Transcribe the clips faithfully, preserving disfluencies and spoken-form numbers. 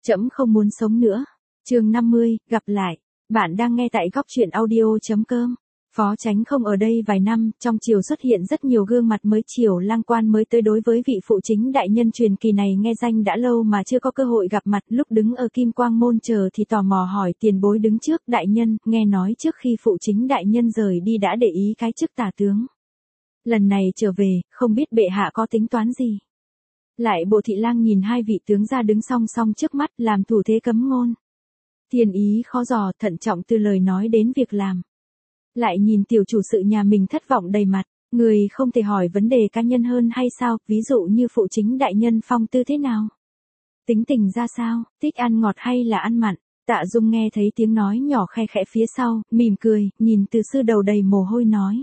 Trẫm không muốn sống nữa. Chương năm mươi, gặp lại. Bạn đang nghe tại góc truyện audio.com. Phó Chánh không ở đây vài năm, trong triều xuất hiện rất nhiều gương mặt mới, triều lang quan mới tới. Đối với vị phụ chính đại nhân truyền kỳ này nghe danh đã lâu mà chưa có cơ hội gặp mặt, lúc đứng ở Kim Quang môn chờ thì tò mò hỏi tiền bối đứng trước. Đại nhân, nghe nói trước khi phụ chính đại nhân rời đi đã để ý cái chức tả tướng. Lần này trở về, không biết bệ hạ có tính toán gì. Lại bộ thị lang nhìn hai vị tướng ra đứng song song trước mắt, làm thủ thế cấm ngôn. Thiên ý khó dò, thận trọng từ lời nói đến việc làm. Lại nhìn tiểu chủ sự nhà mình thất vọng đầy mặt, người không thể hỏi vấn đề cá nhân hơn hay sao, ví dụ như phụ chính đại nhân phong tư thế nào? Tính tình ra sao, thích ăn ngọt hay là ăn mặn? Tạ Dung nghe thấy tiếng nói nhỏ khe khẽ phía sau, mỉm cười, nhìn từ sư đầu đầy mồ hôi nói.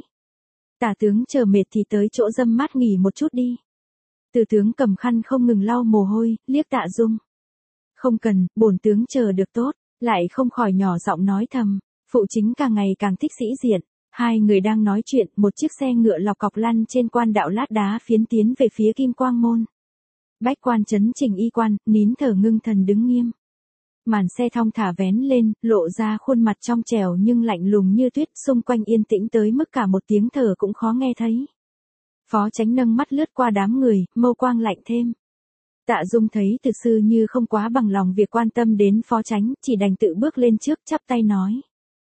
Tả tướng chờ mệt thì tới chỗ dâm mát nghỉ một chút đi. Từ tướng cầm khăn không ngừng lau mồ hôi, liếc Tạ Dung. Không cần, bổn tướng chờ được tốt, lại không khỏi nhỏ giọng nói thầm. Phụ chính càng ngày càng thích sĩ diện. Hai người đang nói chuyện, một chiếc xe ngựa lọc cọc lăn trên quan đạo lát đá phiến tiến về phía Kim Quang môn. Bách quan chấn chỉnh y quan, nín thở ngưng thần đứng nghiêm. Màn xe thong thả vén lên, lộ ra khuôn mặt trong trẻo nhưng lạnh lùng như tuyết, xung quanh yên tĩnh tới mức cả một tiếng thở cũng khó nghe thấy. Phó Chánh nâng mắt lướt qua đám người, mâu quang lạnh thêm. Tạ Dung thấy từ sư như không quá bằng lòng việc quan tâm đến Phó Chánh, chỉ đành tự bước lên trước chắp tay nói.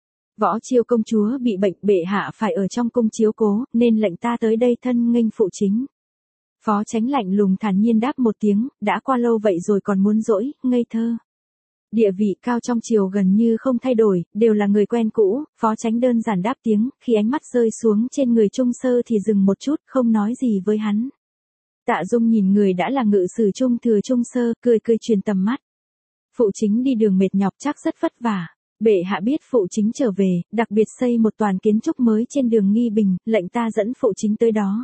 Võ Chiêu công chúa bị bệnh, bệ hạ phải ở trong cung chiếu cố, nên lệnh ta tới đây thân nghênh phụ chính. Phó Chánh lạnh lùng thản nhiên đáp một tiếng, đã qua lâu vậy rồi còn muốn dỗi, ngây thơ. Địa vị cao trong triều gần như không thay đổi, đều là người quen cũ. Phó Chánh đơn giản đáp tiếng, khi ánh mắt rơi xuống trên người Trung Sơ thì dừng một chút, không nói gì với hắn. Tạ Dung nhìn người đã là ngự sử Trung thừa Trung Sơ, cười cười truyền tầm mắt. Phụ chính đi đường mệt nhọc chắc rất vất vả. Bệ hạ biết phụ chính trở về, đặc biệt xây một toàn kiến trúc mới trên đường Nghi Bình, lệnh ta dẫn phụ chính tới đó.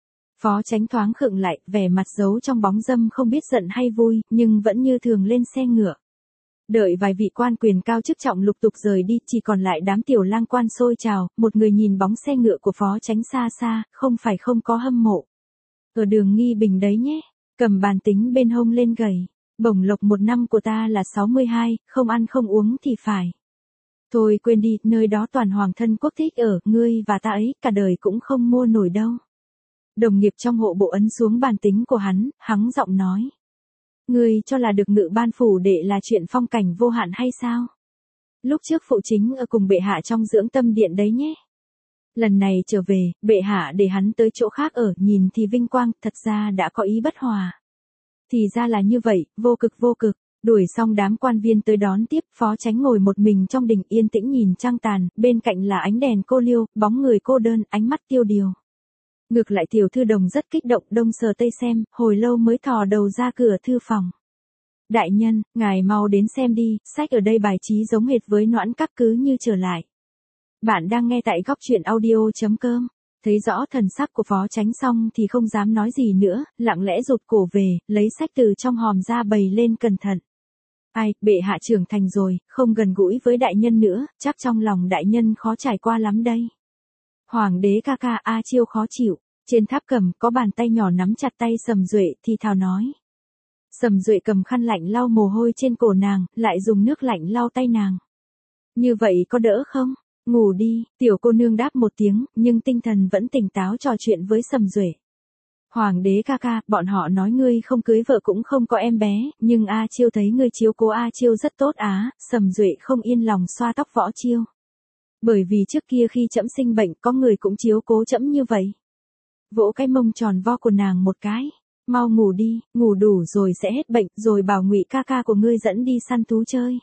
Phó Chánh thoáng khựng lại, vẻ mặt giấu trong bóng dâm không biết giận hay vui, nhưng vẫn như thường lên xe ngựa. Đợi vài vị quan quyền cao chức trọng lục tục rời đi, chỉ còn lại đám tiểu lang quan xôi trào, một người nhìn bóng xe ngựa của Phó Chánh xa xa, không phải không có hâm mộ. Ở đường Nghi Bình đấy nhé, cầm bàn tính bên hông lên gầy, bổng lộc một năm của ta là sáu mươi hai, không ăn không uống thì phải. Thôi quên đi, nơi đó toàn hoàng thân quốc thích ở, ngươi và ta ấy, cả đời cũng không mua nổi đâu. Đồng nghiệp trong hộ bộ ấn xuống bàn tính của hắn, hắng giọng nói. Ngươi cho là được ngự ban phủ đệ là chuyện phong cảnh vô hạn hay sao? Lúc trước phụ chính ở cùng bệ hạ trong dưỡng tâm điện đấy nhé. Lần này trở về, bệ hạ để hắn tới chỗ khác ở, nhìn thì vinh quang, thật ra đã có ý bất hòa. Thì ra là như vậy, vô cực vô cực. Đuổi xong đám quan viên tới đón tiếp, Phó Chánh ngồi một mình trong đình yên tĩnh nhìn trăng tàn, bên cạnh là ánh đèn cô liêu, bóng người cô đơn, ánh mắt tiêu điều. Ngược lại tiểu thư Đồng rất kích động, đông sờ tây xem, hồi lâu mới thò đầu ra cửa thư phòng. Đại nhân, ngài mau đến xem đi, sách ở đây bài trí giống hệt với Noãn Các cứ như trở lại. Bạn đang nghe tại góc truyện audio.com. Thấy rõ thần sắc của Phó Chánh xong thì không dám nói gì nữa, lặng lẽ rụt cổ về, lấy sách từ trong hòm ra bày lên cẩn thận. Ai, bệ hạ trưởng thành rồi, không gần gũi với đại nhân nữa, chắc trong lòng đại nhân khó trải qua lắm đây. Hoàng đế ca ca A Chiêu khó chịu, trên tháp cầm có bàn tay nhỏ nắm chặt tay Sầm Duệ thì thào nói. Sầm Duệ cầm khăn lạnh lau mồ hôi trên cổ nàng, lại dùng nước lạnh lau tay nàng. Như vậy có đỡ không? Ngủ đi, tiểu cô nương đáp một tiếng, nhưng tinh thần vẫn tỉnh táo trò chuyện với Sầm Duệ. Hoàng đế ca ca, bọn họ nói ngươi không cưới vợ cũng không có em bé, nhưng A Chiêu thấy ngươi chiếu cố A Chiêu rất tốt á. Sầm Duệ không yên lòng xoa tóc Võ Chiêu. Bởi vì trước kia khi trẫm sinh bệnh có người cũng chiếu cố trẫm như vậy. Vỗ cái mông tròn vo của nàng một cái. Mau ngủ đi, ngủ đủ rồi sẽ hết bệnh, rồi bảo Ngụy ca ca của ngươi dẫn đi săn thú chơi.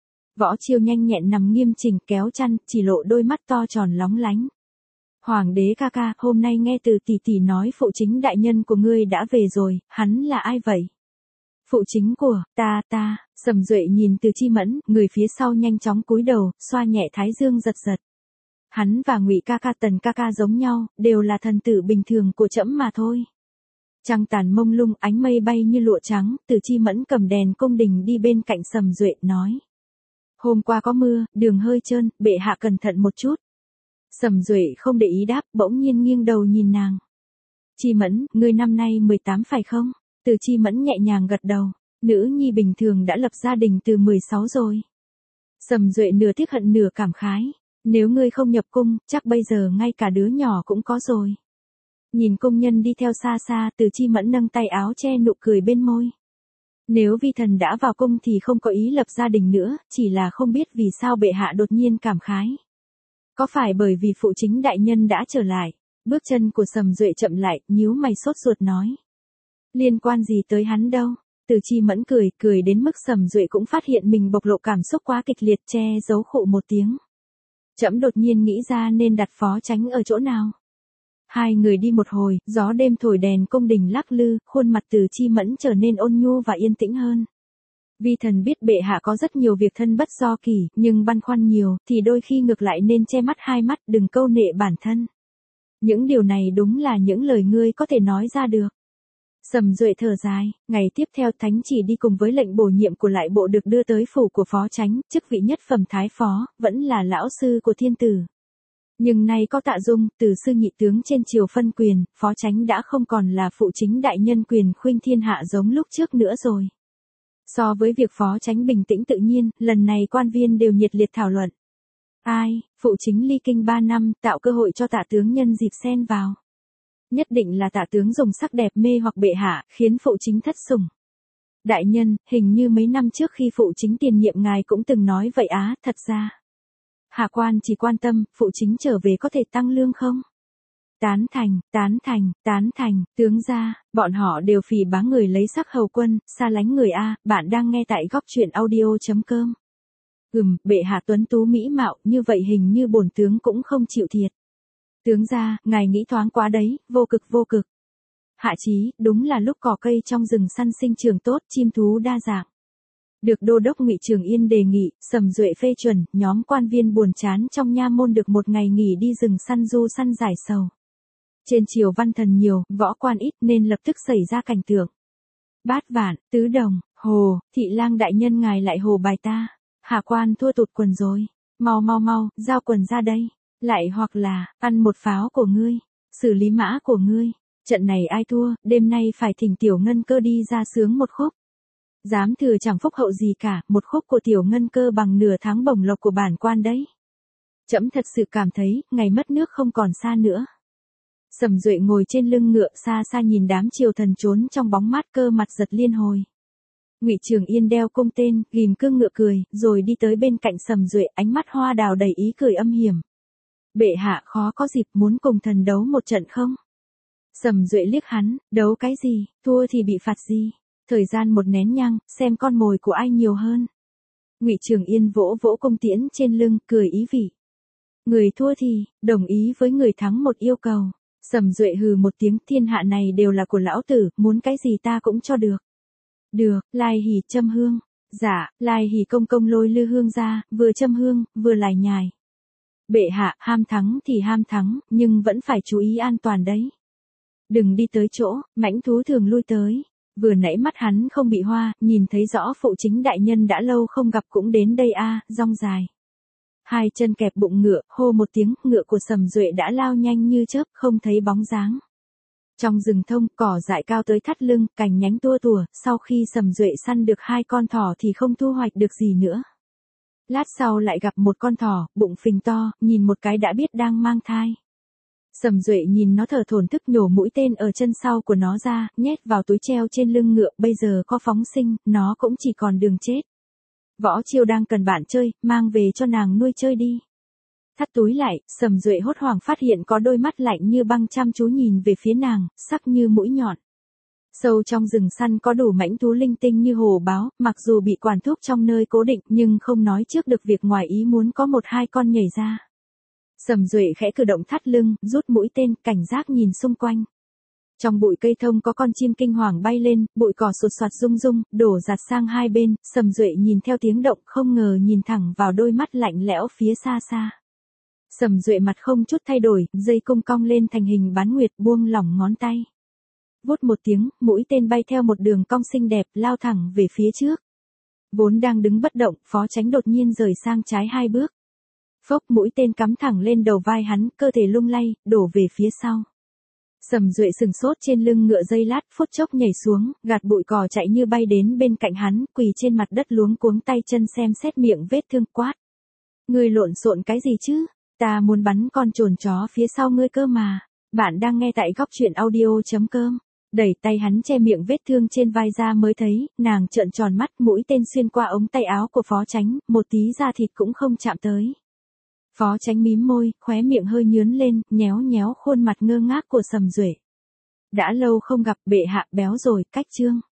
Võ Chiêu nhanh nhẹn nằm nghiêm chỉnh kéo chăn, chỉ lộ đôi mắt to tròn lóng lánh. Hoàng đế ca ca, hôm nay nghe từ tỷ tỷ nói phụ chính đại nhân của ngươi đã về rồi, hắn là ai vậy? Phụ chính của, ta ta, Sầm Duệ nhìn Từ Chi Mẫn, người phía sau nhanh chóng cúi đầu, xoa nhẹ thái dương giật giật. Hắn và Ngụy ca ca Tần ca ca giống nhau, đều là thần tử bình thường của trẫm mà thôi. Trăng tàn mông lung, ánh mây bay như lụa trắng, Từ Chi Mẫn cầm đèn cung đình đi bên cạnh Sầm Duệ nói. Hôm qua có mưa, đường hơi trơn, bệ hạ cẩn thận một chút. Sầm Duệ không để ý đáp, bỗng nhiên nghiêng đầu nhìn nàng. Chi Mẫn, ngươi năm nay mười tám phải không? Từ Chi Mẫn nhẹ nhàng gật đầu. Nữ nhi bình thường đã lập gia đình từ mười sáu rồi. Sầm Duệ nửa tiếc hận nửa cảm khái. Nếu ngươi không nhập cung, chắc bây giờ ngay cả đứa nhỏ cũng có rồi. Nhìn công nhân đi theo xa xa, Từ Chi Mẫn nâng tay áo che nụ cười bên môi. Nếu vi thần đã vào cung thì không có ý lập gia đình nữa, chỉ là không biết vì sao bệ hạ đột nhiên cảm khái. Có phải bởi vì phụ chính đại nhân đã trở lại? Bước chân của Sầm Duệ chậm lại, nhíu mày sốt ruột nói. Liên quan gì tới hắn đâu? Từ Chi Mẫn cười, cười đến mức Sầm Duệ cũng phát hiện mình bộc lộ cảm xúc quá kịch liệt, che giấu khụ một tiếng. Trẫm đột nhiên nghĩ ra nên đặt phó chánh ở chỗ nào. Hai người đi một hồi, gió đêm thổi đèn cung đình lắc lư, khuôn mặt Từ Chi Mẫn trở nên ôn nhu và yên tĩnh hơn. Vi thần biết bệ hạ có rất nhiều việc thân bất do kỳ, nhưng băn khoăn nhiều, thì đôi khi ngược lại nên che mắt hai mắt, đừng câu nệ bản thân. Những điều này đúng là những lời ngươi có thể nói ra được. Sầm Duệ thở dài, ngày tiếp theo thánh chỉ đi cùng với lệnh bổ nhiệm của lại bộ được đưa tới phủ của phó chánh, chức vị nhất phẩm thái phó, vẫn là lão sư của thiên tử. Nhưng nay có Tạ Dung, từ sư nhị tướng trên triều phân quyền, phó chánh đã không còn là phụ chính đại nhân quyền khuynh thiên hạ giống lúc trước nữa rồi. So với việc phó chánh bình tĩnh tự nhiên, lần này quan viên đều nhiệt liệt thảo luận. Ai, phụ chính ly kinh ba năm, tạo cơ hội cho Tạ tướng nhân dịp xen vào. Nhất định là Tạ tướng dùng sắc đẹp mê hoặc bệ hạ, khiến phụ chính thất sủng. Đại nhân, hình như mấy năm trước khi phụ chính tiền nhiệm ngài cũng từng nói vậy á, thật ra. Hạ quan chỉ quan tâm, phụ chính trở về có thể tăng lương không? Tán thành, tán thành, tán thành, tướng gia, bọn họ đều phỉ báng người lấy sắc hầu quân, xa lánh người A, bạn đang nghe tại góc truyện audio chấm com. Ừm, bệ hạ tuấn tú mỹ mạo, như vậy hình như bổn tướng cũng không chịu thiệt. Tướng gia, ngài nghĩ thoáng quá đấy, vô cực vô cực. Hạ chí, đúng là lúc cỏ cây trong rừng săn sinh trưởng tốt, chim thú đa dạng. Được Đô đốc Ngụy Trường Yên đề nghị, Sầm Duệ phê chuẩn, nhóm quan viên buồn chán trong nha môn được một ngày nghỉ đi rừng săn du săn giải sầu. Trên triều văn thần nhiều, võ quan ít nên lập tức xảy ra cảnh tượng. Bát vạn, tứ đồng, hồ, thị lang đại nhân ngài lại hồ bài ta. Hạ quan thua tụt quần rồi. Mau mau mau, giao quần ra đây. Lại hoặc là, ăn một pháo của ngươi. Xử lý mã của ngươi. Trận này ai thua, đêm nay phải thỉnh Tiểu Ngân Cơ đi ra sướng một khúc. Dám thừa chẳng phúc hậu gì cả, một khúc của Tiểu Ngân Cơ bằng nửa tháng bổng lộc của bản quan đấy. Trẫm thật sự cảm thấy, ngày mất nước không còn xa nữa. Sầm Duệ ngồi trên lưng ngựa xa xa nhìn đám triều thần trốn trong bóng mát, cơ mặt giật liên hồi. Ngụy Trường Yên đeo cung tên, ghim cương ngựa cười, rồi đi tới bên cạnh Sầm Duệ, ánh mắt hoa đào đầy ý cười âm hiểm. Bệ hạ khó có dịp muốn cùng thần đấu một trận không? Sầm Duệ liếc hắn, đấu cái gì, thua thì bị phạt gì? Thời gian một nén nhang, xem con mồi của ai nhiều hơn. Ngụy Trường Yên vỗ vỗ cung tiễn trên lưng, cười ý vị. Người thua thì, đồng ý với người thắng một yêu cầu. Sầm Duệ hừ một tiếng, thiên hạ này đều là của lão tử, muốn cái gì ta cũng cho được. Được, Lai Hỉ châm hương. Dạ, Lai Hỉ công công lôi lư hương ra, vừa châm hương, vừa lải nhải. Bệ hạ, ham thắng thì ham thắng, nhưng vẫn phải chú ý an toàn đấy. Đừng đi tới chỗ, mãnh thú thường lui tới. Vừa nãy mắt hắn không bị hoa, nhìn thấy rõ phụ chính đại nhân đã lâu không gặp cũng đến đây a, à, rong dài. Hai chân kẹp bụng ngựa, hô một tiếng, ngựa của Sầm Duệ đã lao nhanh như chớp, không thấy bóng dáng. Trong rừng thông, cỏ dại cao tới thắt lưng, cành nhánh tua tủa, sau khi Sầm Duệ săn được hai con thỏ thì không thu hoạch được gì nữa. Lát sau lại gặp một con thỏ, bụng phình to, nhìn một cái đã biết đang mang thai. Sầm Duệ nhìn nó thở thổn thức, nhổ mũi tên ở chân sau của nó ra, nhét vào túi treo trên lưng ngựa, bây giờ có phóng sinh, nó cũng chỉ còn đường chết. Võ Chiêu đang cần bạn chơi, mang về cho nàng nuôi chơi đi. Thắt túi lại, Sầm Duệ hốt hoảng phát hiện có đôi mắt lạnh như băng chăm chú nhìn về phía nàng, sắc như mũi nhọn. Sâu trong rừng săn có đủ mãnh thú linh tinh như hổ báo, mặc dù bị quản thúc trong nơi cố định nhưng không nói trước được việc ngoài ý muốn có một hai con nhảy ra. Sầm Duệ khẽ cử động thắt lưng, rút mũi tên, cảnh giác nhìn xung quanh. Trong bụi cây thông có con chim kinh hoàng bay lên, bụi cỏ sột soạt rung rung, đổ giạt sang hai bên, Sầm Duệ nhìn theo tiếng động, không ngờ nhìn thẳng vào đôi mắt lạnh lẽo phía xa xa. Sầm Duệ mặt không chút thay đổi, dây cung cong lên thành hình bán nguyệt, buông lỏng ngón tay. Vút một tiếng, mũi tên bay theo một đường cong xinh đẹp, lao thẳng về phía trước. Vốn đang đứng bất động, phó chánh đột nhiên rời sang trái hai bước. Phốc, mũi tên cắm thẳng lên đầu vai hắn, cơ thể lung lay, đổ về phía sau. Sầm Duệ sừng sốt trên lưng ngựa giây lát, phút chốc nhảy xuống, gạt bụi cỏ chạy như bay đến bên cạnh hắn, quỳ trên mặt đất luống cuống tay chân xem xét miệng vết thương, quát. Ngươi lộn xộn cái gì chứ? Ta muốn bắn con trồn chó phía sau ngươi cơ mà. Bạn đang nghe tại góc truyện audio.com. Đẩy tay hắn che miệng vết thương trên vai ra mới thấy, nàng trợn tròn mắt, mũi tên xuyên qua ống tay áo của Phó Chánh, một tí da thịt cũng không chạm tới. Phó Chánh mím môi, khóe miệng hơi nhướn lên, nhéo nhéo khuôn mặt ngơ ngác của Sầm Duệ. Đã lâu không gặp, bệ hạ béo rồi, cách chương.